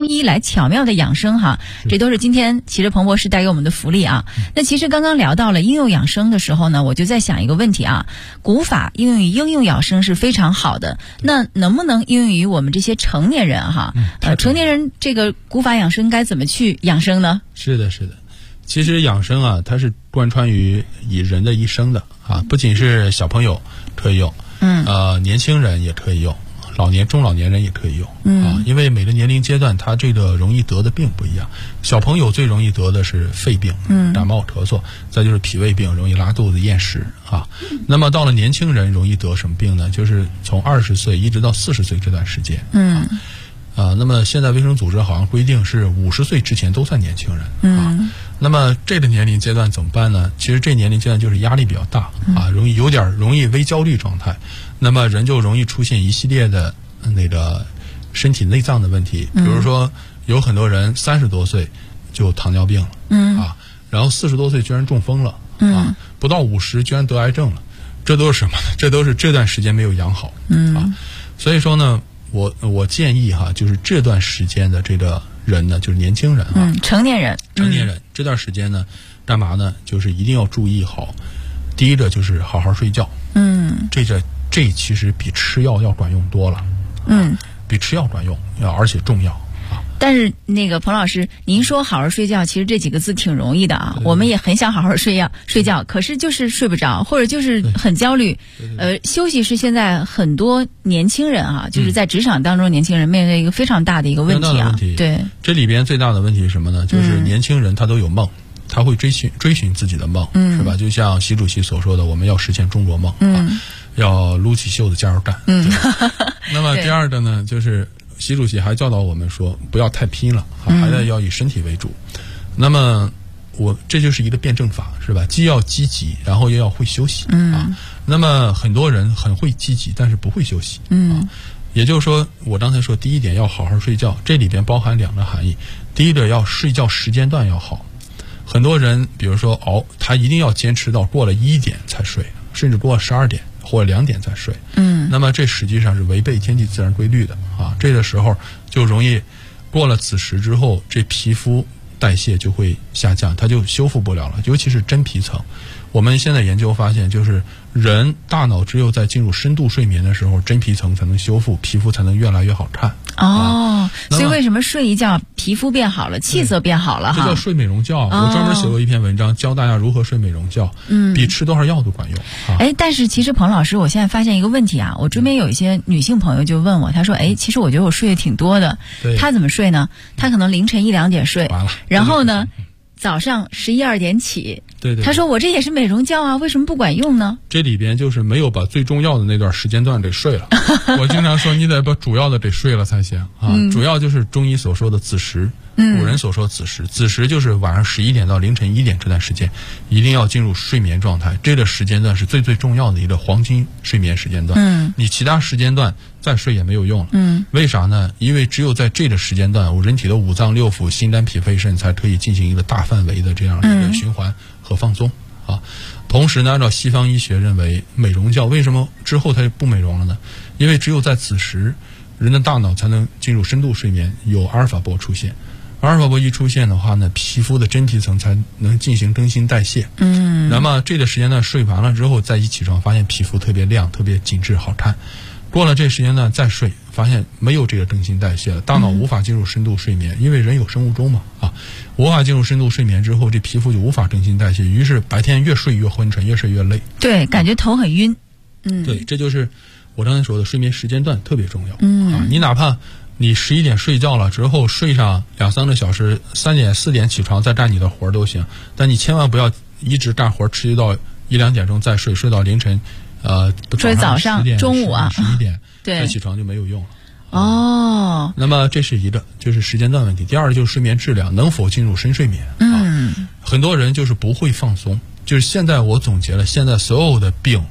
医来巧妙的养生哈，这都是今天其实彭博士带给我们的福利啊。那其实刚刚聊到了应用养生的时候呢，我就在想一个问题啊，古法应用于应用养生是非常好的，那能不能应用于我们这些成年人哈？成年人这个古法养生该怎么去养生呢？ 是的，是的。其实养生啊，它是贯穿于人的一生的啊，不仅是小朋友可以用，年轻人也可以用，中老年人也可以用啊，因为每个年龄阶段它这个容易得的病不一样。小朋友最容易得的是肺病，感冒咳嗽，再就是脾胃病，容易拉肚子厌食啊。那么到了年轻人容易得什么病呢？就是从20岁一直到40岁这段时间。那么现在卫生组织好像规定是50岁之前都算年轻人啊。那么这个年龄阶段怎么办呢？其实这年龄阶段就是压力比较大啊，容易微焦虑状态，那么人就容易出现一系列的那个身体内脏的问题，比如说有很多人30多岁就糖尿病了啊，然后40多岁居然中风了啊，不到50居然得癌症了，这都是什么呢？这都是这段时间没有养好啊。所以说呢，我建议哈，就是这段时间的这个人呢，就是年轻人啊， 成年人这段时间呢，干嘛呢？就是一定要注意好。第一个就是好好睡觉，这其实比吃药要管用多了，比吃药管用，而且重要。 但是那个彭老师，您说好好睡觉，其实这几个字挺容易的啊，我们也很想好好睡觉，可是就是睡不着，或者就是很焦虑。休息是现在很多年轻人啊，就是在职场当中年轻人面对一个非常大的一个问题啊。对， 这里边最大的问题是什么呢？就是年轻人他都有梦，他会追寻自己的梦，是吧？就像习主席所说的，我们要实现中国梦啊，要撸起袖子加油干。那么第二个呢，就是习主席还教导我们说，不要太拼了，还得要以身体为主。那么这就是一个辩证法，是吧？既要积极，然后又要会休息啊。那么很多人很会积极，但是不会休息啊。也就是说，我刚才说第一点要好好睡觉，这里边包含2个含义。第一个要睡觉时间段要好，很多人比如说他一定要坚持到过了1点才睡，甚至过了12点或者2点才睡。那么这实际上是违背天地自然规律的啊。这个时候就容易过了子时之后，这皮肤代谢就会下降，它就修复不了了，尤其是真皮层。我们现在研究发现，就是人大脑只有在进入深度睡眠的时候，真皮层才能修复，皮肤才能越来越好看。 所以为什么睡一觉皮肤变好了，气色变好了哈？ 这叫睡美容觉。我专门写过一篇文章，教大家如何睡美容觉，比吃多少药都管用。 但是其实彭老师，我现在发现一个问题啊，我这边有一些女性朋友就问我，她说其实我觉得我睡得挺多的，她怎么睡呢？她可能凌晨1、2点睡，然后呢早上11、12点起。 对， 他说我这也是美容觉啊，为什么不管用呢？ 这里边就是没有把最重要的那段时间段给睡了。我经常说，你得把主要的给睡了才行啊。主要就是中医所说的子时，古人所说子时，子时就是晚上11点到凌晨1点这段时间，一定要进入睡眠状态。这个时间段是最重要的一个黄金睡眠时间段。你其他时间段再睡也没有用了。为啥呢？因为只有在这个时间段，人体的5脏6腑、心肝脾肺肾才可以进行一个大范围的这样一个循环和放松啊。同时呢，按照西方医学认为，美容觉为什么之后它就不美容了呢？因为只有在子时，人的大脑才能进入深度睡眠，有阿尔法波出现。阿尔法波一出现的话呢，皮肤的真皮层才能进行更新代谢。那么这个时间段睡完了之后，再一起床发现皮肤特别亮、特别紧致、好看。过了这时间段再睡，发现没有这个更新代谢了，大脑无法进入深度睡眠，因为人有生物钟嘛无法进入深度睡眠之后，这皮肤就无法更新代谢，于是白天越睡越昏沉，越睡越累。 对，感觉头很晕。 对，这就是我刚才说的睡眠时间段特别重要。你哪怕你11点睡觉了之后，睡上2、3个小时，3点4点起床再干你的活都行，但你千万不要一直干活持续到1、2点钟再睡，睡到凌晨睡早上中午啊 11点对， 再起床就没有用了。那么这是一个就是时间段问题。第二个就是睡眠质量，能否进入深睡眠很多人就是不会放松，就是现在我总结了，现在所有的病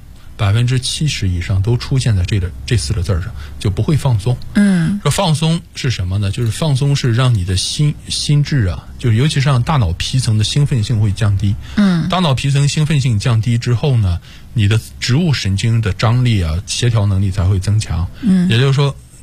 70%以上都出现在这4个字上，就不会放松。说放松是什么呢？就是放松是让你的心智啊，就是尤其是让大脑皮层的兴奋性会降低。大脑皮层兴奋性降低之后呢，你的植物神经的张力啊、协调能力才会增强。也就是说，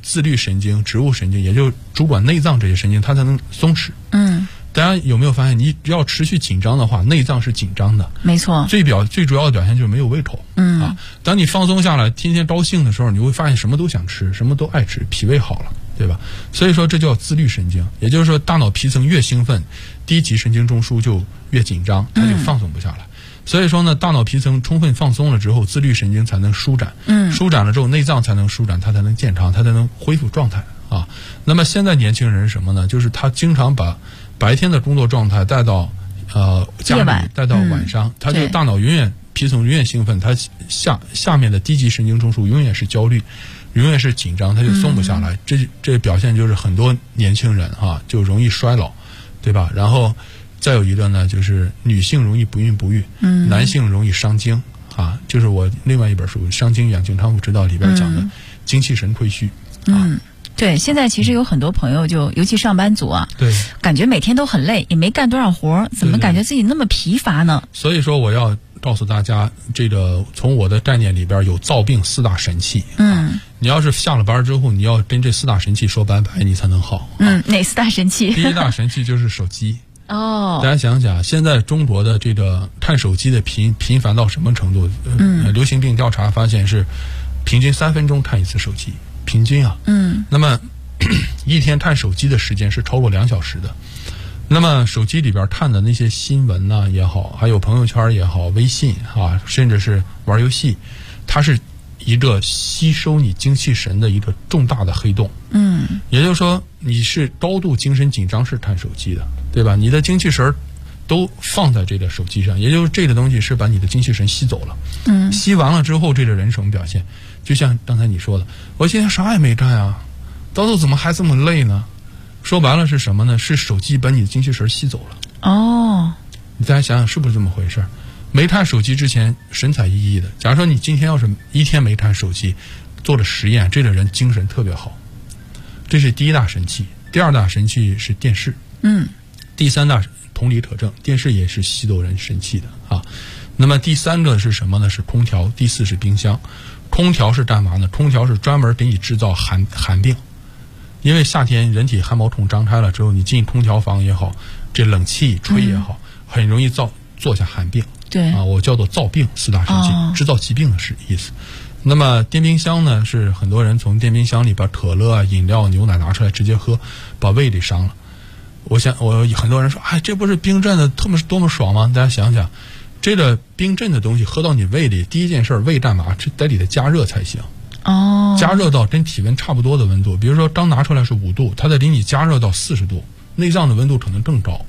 自律神经、植物神经，也就主管内脏这些神经，它才能松弛。大家有没有发现，你只要持续紧张的话，内脏是紧张的。 没错。 最主要的表现就是没有胃口。当你放松下来，天天高兴的时候，你会发现什么都想吃，什么都爱吃，脾胃好了，对吧？所以说这叫自律神经，也就是说大脑皮层越兴奋，第一级神经中枢就越紧张，它就放松不下来。所以说呢，大脑皮层充分放松了之后，自律神经才能舒展。舒展了之后，内脏才能舒展，它才能健康，它才能恢复状态啊。那么现在年轻人是什么呢？就是他经常把白天的工作状态带到家里，带到晚上，他就大脑皮层永远兴奋，他下面的低级神经中枢永远是焦虑，永远是紧张，他就松不下来。这表现就是很多年轻人就容易衰老，对吧？然后再有一个呢，就是女性容易不孕不育，男性容易伤精就是我另外一本书《伤精养精康复之道》里边讲的精气神亏虚对，现在其实有很多朋友尤其上班族对， 感觉每天都很累，也没干多少活，怎么感觉自己那么疲乏呢？ 所以说我要告诉大家，这个从我的概念里边有造病4大神器。你要是下了班之后，你要跟这4大神器说拜拜，你才能好。 哪4大神器？ 第一大神器就是手机。 大家想想，现在中国的这个看手机的频繁到什么程度？流行病调查发现是平均3分钟看一次手机。平均那么一天看手机的时间是超过2小时的。那么手机里边看的那些新闻也好，还有朋友圈也好，微信甚至是玩游戏，它是一个吸收你精气神的一个重大的黑洞。也就是说你是高度精神紧张是看手机的，对吧？你的精气神都放在这个手机上，也就是这个东西是把你的精气神吸走了。吸完了之后，这个人什么表现？就像刚才你说的，我今天啥也没干到时候怎么还这么累呢？说白了是什么呢？是手机把你的精气神吸走了。你大家想想是不是这么回事？没看手机之前神采奕奕的，假如说你今天要是一天没看手机，做了实验，这个人精神特别好。这是第一大神器。第二大神器是电视。第三大同理可证，电视也是吸走人神气的那么第三个是什么呢？是空调。第四是冰箱。空调是干嘛呢？空调是专门给你制造寒病。因为夏天人体汗毛孔张开了之后，你进空调房也好，这冷气吹也好，很容易做下寒病。 对我叫做造病4大神器，制造疾病的意思。那么电冰箱呢，是很多人从电冰箱里把可乐饮料、牛奶拿出来直接喝，把胃给伤了。很多人说，这不是冰镇的多么爽吗？大家想想，这个冰镇的东西喝到你胃里，第一件事胃干嘛？得里的加热才行。加热到跟体温差不多的温度，比如说刚拿出来是5度，它得给你加热到40度，内脏的温度可能更高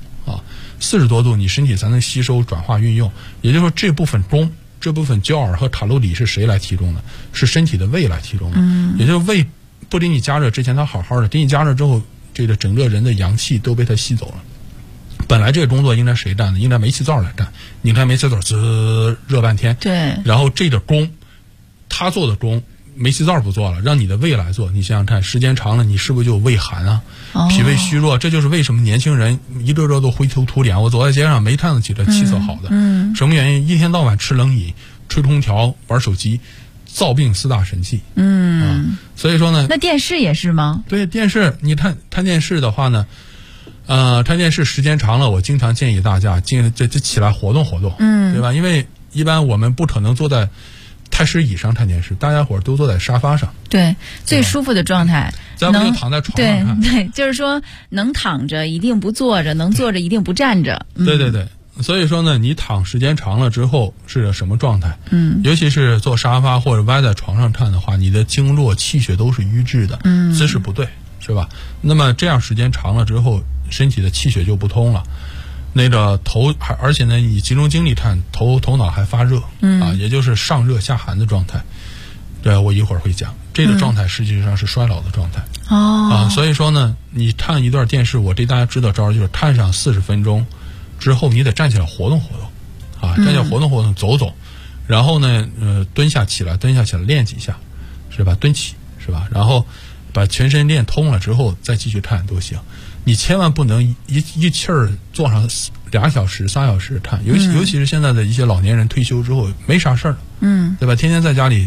40多度，你身体才能吸收、转化、运用。也就是说，这部分焦耳和卡路里是谁来提供的？是身体的胃来提供的。也就是胃不给你加热之前，它好好的，给你加热之后，这个整个人的阳气都被它吸走了。本来这个工作应该谁干的？应该煤气灶来干。你看煤气灶滋热半天， 对， 然后这个工，他做的工，煤气灶不做了，让你的胃来做。你想想看，时间长了，你是不是就胃寒脾胃虚弱？这就是为什么年轻人一个个都灰头土脸。我走在街上没看到几个气色好的。什么原因？一天到晚吃冷饮、吹空调、玩手机，造病4大神器。所以说呢， 那电视也是吗？ 对，电视你看电视的话呢，看电视时间长了，我经常建议大家这起来活动活动，对吧？因为一般我们不可能坐在太师椅上看电视，大家伙都坐在沙发上， 对，最舒服的状态。 咱们就躺在床上看， 对，就是说能躺着一定不坐着，能坐着一定不站着。 对。所以说呢，你躺时间长了之后是个什么状态？尤其是坐沙发或者歪在床上看的话，你的经络气血都是瘀滞的，姿势不对，是吧？那么这样时间长了之后，身体的气血就不通了。那个而且呢，以集中精力看，头脑还发热，也就是上热下寒的状态。我一会儿会讲，这个状态实际上是衰老的状态。所以说呢，你看一段电视，我给大家支的招就是看上40分钟之后，你得站起来活动活动，站起来活动活动，走走，然后呢，蹲下起来练几下，是吧？蹲起，是吧？然后把全身练通了之后，再继续看都行。你千万不能一气儿坐上2小时、3小时看，尤其是现在的一些老年人退休之后没啥事儿，对吧？天天在家里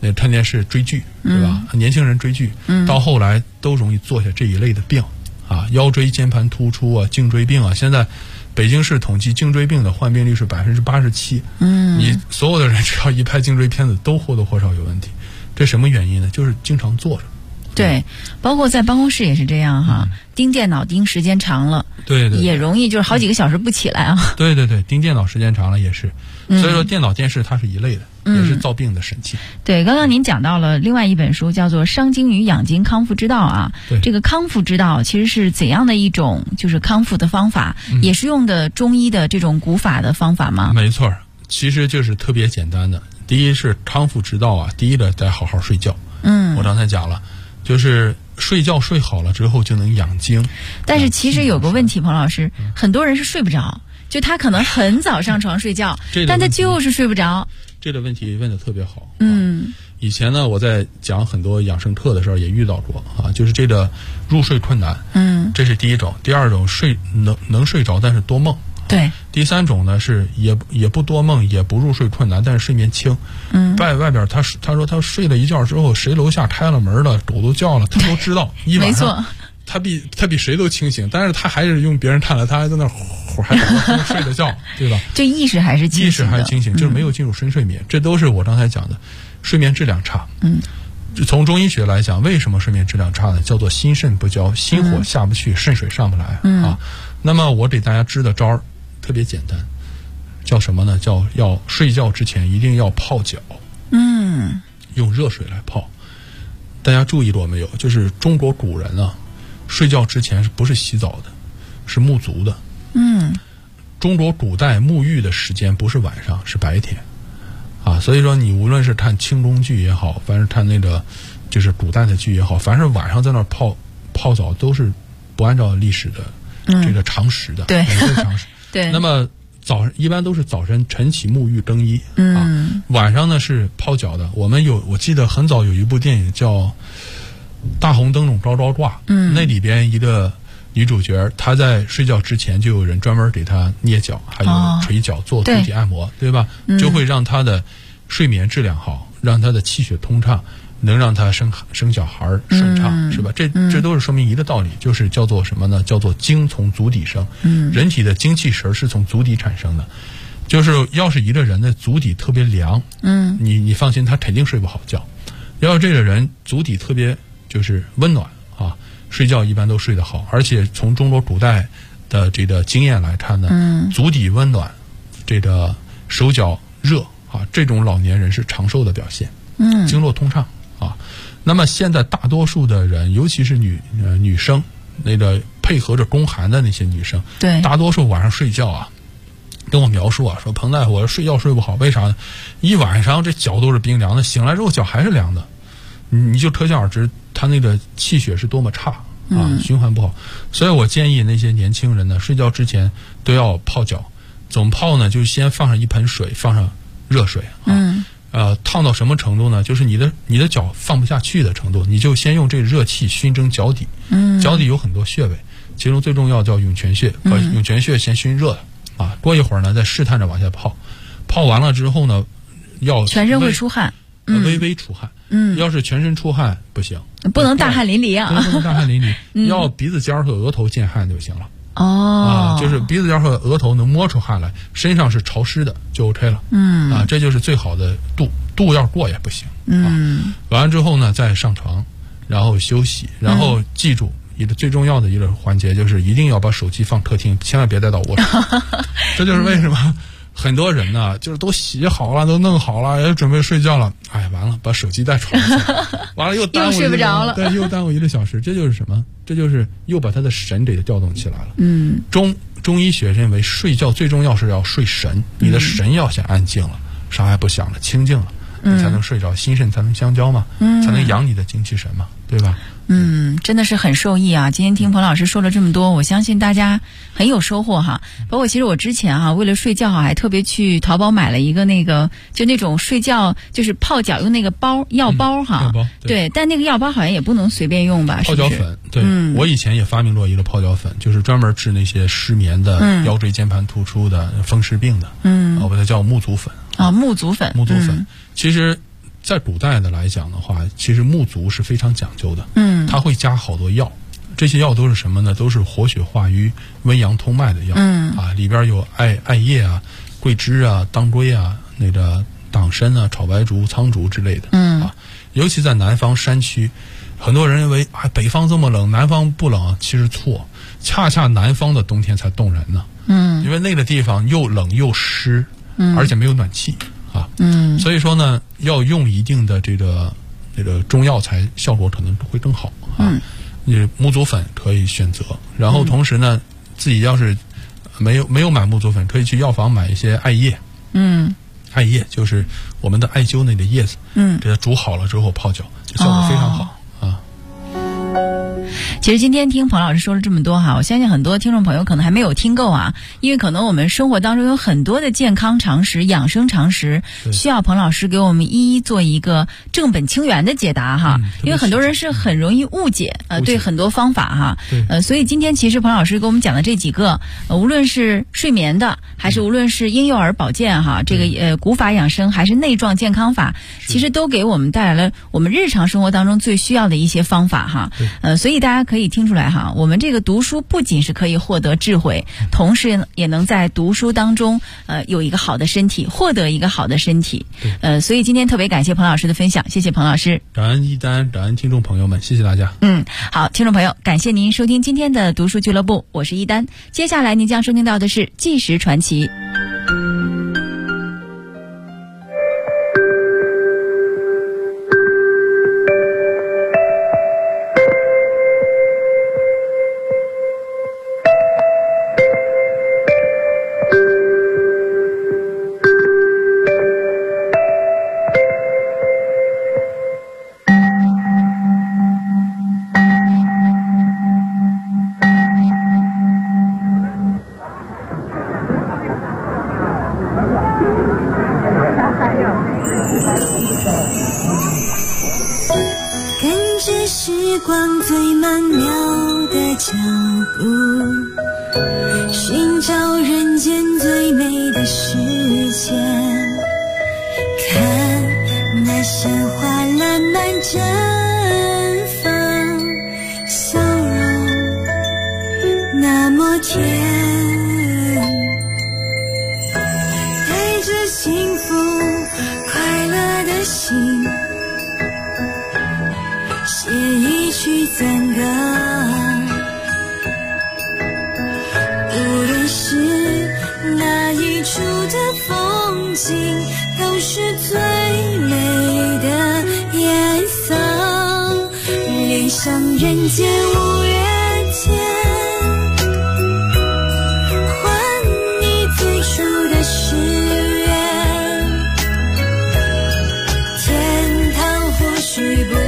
看电视追剧，对吧？年轻人追剧，到后来都容易做下这一类的病啊，腰椎间盘突出啊，颈椎病啊。现在北京市统计颈椎病的患病率是87%。你所有的人只要一拍颈椎片子，都或多或少有问题。这什么原因呢？就是经常坐着。 对，包括在办公室也是这样哈，盯电脑盯时间长了， 对， 也容易就是好几个小时不起来啊。 对，盯电脑时间长了也是。所以说电脑电视它是一类的，也是造病的神器。 对，刚刚您讲到了另外一本书叫做《伤筋与养筋康复之道》啊。 对， 这个康复之道其实是怎样的一种就是康复的方法，也是用的中医的这种古法的方法吗？ 没错，其实就是特别简单的。第一是康复之道啊，第一个得好好睡觉。我刚才讲了，就是睡觉睡好了之后就能养精。 但是其实有个问题，彭老师，很多人是睡不着，就他可能很早上床睡觉，但他就是睡不着。 这个问题问得特别好。以前呢，我在讲很多养生课的时候也遇到过啊，就是这个入睡困难。这是第一种。第二种能睡着，但是多梦。 对。 第三种呢是也不多梦，也不入睡困难，但是睡眠轻。外边他说他睡了一觉之后，谁楼下开了门了，狗都叫了，他都知道。一晚上他比谁都清醒，但是他还是用别人看了，他还在那还在睡着觉，对吧？ 这意识还是清醒的。 意识还清醒，就是没有进入深睡眠。这都是我刚才讲的睡眠质量差。从中医学来讲，为什么睡眠质量差呢？叫做心肾不交，心火下不去，肾水上不来啊。那么我给大家支的招儿特别简单，叫什么呢？叫要睡觉之前一定要泡脚。用热水来泡。大家注意过没有？就是中国古人啊，睡觉之前不是洗澡的，是沐足的。中国古代沐浴的时间不是晚上，是白天啊。所以说你无论是看清宫剧也好，凡是看那个就是古代的剧也好，凡是晚上在那泡澡都是不按照历史的这个常识的。 对， 常识。 对。 那么一般都是早晨晨起沐浴更衣晚上呢是泡脚的。我记得很早有一部电影叫《大红灯笼高高挂》，那里边一个女主角，她在睡觉之前就有人专门给她捏脚，还有捶脚做足底按摩，对吧？就会让她的睡眠质量好，让她的气血通畅，能让她生小孩顺畅，是吧？这都是说明一个道理，就是叫做什么呢？叫做精从足底生。人体的精气神是从足底产生的。就是要是一个人的足底特别凉，你放心，他肯定睡不好觉。要是这个人足底特别就是温暖啊，睡觉一般都睡得好。而且从中国古代的这个经验来看呢，足底温暖，这个手脚热啊，这种老年人是长寿的表现。经络通畅啊。那么现在大多数的人，尤其是女生，那个配合着宫寒的那些女生， 对， 大多数晚上睡觉啊，跟我描述啊，说彭大夫，我睡觉睡不好，为啥呢？一晚上这脚都是冰凉的，醒来之后脚还是凉的，你就可想而知，他那个气血是多么差啊，循环不好。所以我建议那些年轻人呢，睡觉之前都要泡脚。怎么泡呢？就先放上一盆水，放上热水烫到什么程度呢？就是你的脚放不下去的程度，你就先用这个热气熏蒸脚底。脚底有很多穴位，其中最重要叫涌泉穴，把涌泉穴先熏热啊。过一会儿呢，再试探着往下泡。泡完了之后呢，要全身会出汗， 微微出汗。要是全身出汗不行， 不能大汗淋漓啊。 不能大汗淋漓，要鼻子尖和额头见汗就行了。就是鼻子尖和额头能摸出汗来，身上是潮湿的就 OK 了。这就是最好的度要过也不行。完了之后呢，再上床，然后休息，然后记住一个最重要的一个环节，就是一定要把手机放客厅，千万别带到卧室。这就是为什么很多人呢，就是都洗好了，都弄好了，也准备睡觉了，哎，完了，把手机带床上，完了又耽误又睡不着了， 对，又耽误1个小时。这就是什么？这就是又把他的神给调动起来了。中医学认为睡觉最重要是要睡神，你的神要先安静了，啥也不想了，清静了，你才能睡着，心肾才能相交嘛，才能养你的精气神嘛，对吧？ 真的是很受益啊！今天听彭老师说了这么多，我相信大家很有收获哈。包括其实我之前为了睡觉还特别去淘宝买了一个就那种睡觉就是泡脚用那个药包哈。 药包对，但那个药包好像也不能随便用吧？ 泡脚粉，对，我以前也发明过一个泡脚粉，就是专门治那些失眠的、腰椎间盘突出的、风湿病的。我把它叫沐足粉。 沐足粉。 其实在古代的来讲的话，其实沐足是非常讲究的。它会加好多药，这些药都是什么呢？都是活血化瘀、温阳通脉的药。里边有艾叶啊、桂枝啊、当归啊、那个党参啊、炒白术、苍术之类的。尤其在南方山区，很多人认为北方这么冷，南方不冷，其实错，恰恰南方的冬天才冻人呢。因为那个地方又冷又湿，而且没有暖气啊。所以说呢，要用一定的这个中药材，效果可能会更好啊。沐足粉可以选择，然后同时呢，自己要是没有买沐足粉，可以去药房买一些艾叶。艾叶就是我们的艾灸那个叶子，给它煮好了之后泡脚，效果非常好。 其实今天听彭老师说了这么多哈，我相信很多听众朋友可能还没有听够啊，因为可能我们生活当中有很多的健康常识、养生常识，需要彭老师给我们一一做一个正本清源的解答哈。因为很多人是很容易误解对很多方法哈。所以今天其实彭老师给我们讲的这几个，无论是睡眠的，还是无论是婴幼儿保健哈，这个古法养生还是内壮健康法，其实都给我们带来了我们日常生活当中最需要的一些方法哈。所以大家可以听出来哈，我们这个读书不仅是可以获得智慧，同时也能在读书当中有一个好的身体，获得一个好的身体。所以今天特别感谢彭老师的分享，谢谢彭老师。 感恩一丹，感恩听众朋友们，谢谢大家。 好，听众朋友，感谢您收听今天的读书俱乐部，我是一丹。接下来您将收听到的是纪实传奇。 时光最曼妙的脚步，寻找人间最美的世界。看那鲜花烂漫绽放，笑容那么甜，带着幸福快乐的心，写一曲赞歌。无论是哪一处的风景，都是最美的颜色。恋上人间五月天，还你最初的誓言。天堂或许不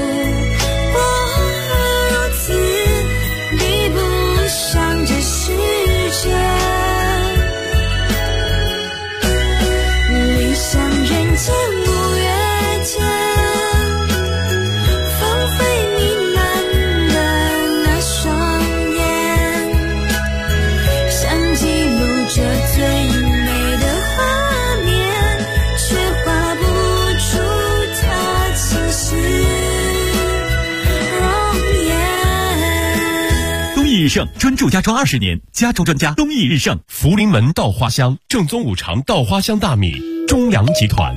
日盛专注家装20年，家装专家东益日盛。福临门稻花香，正宗五常稻花香大米，中粮集团。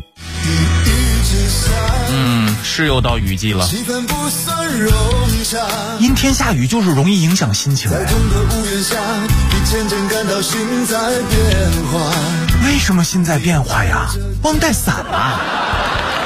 是又到雨季了，阴天下雨就是容易影响心情。为什么心在变化呀？忘带伞了。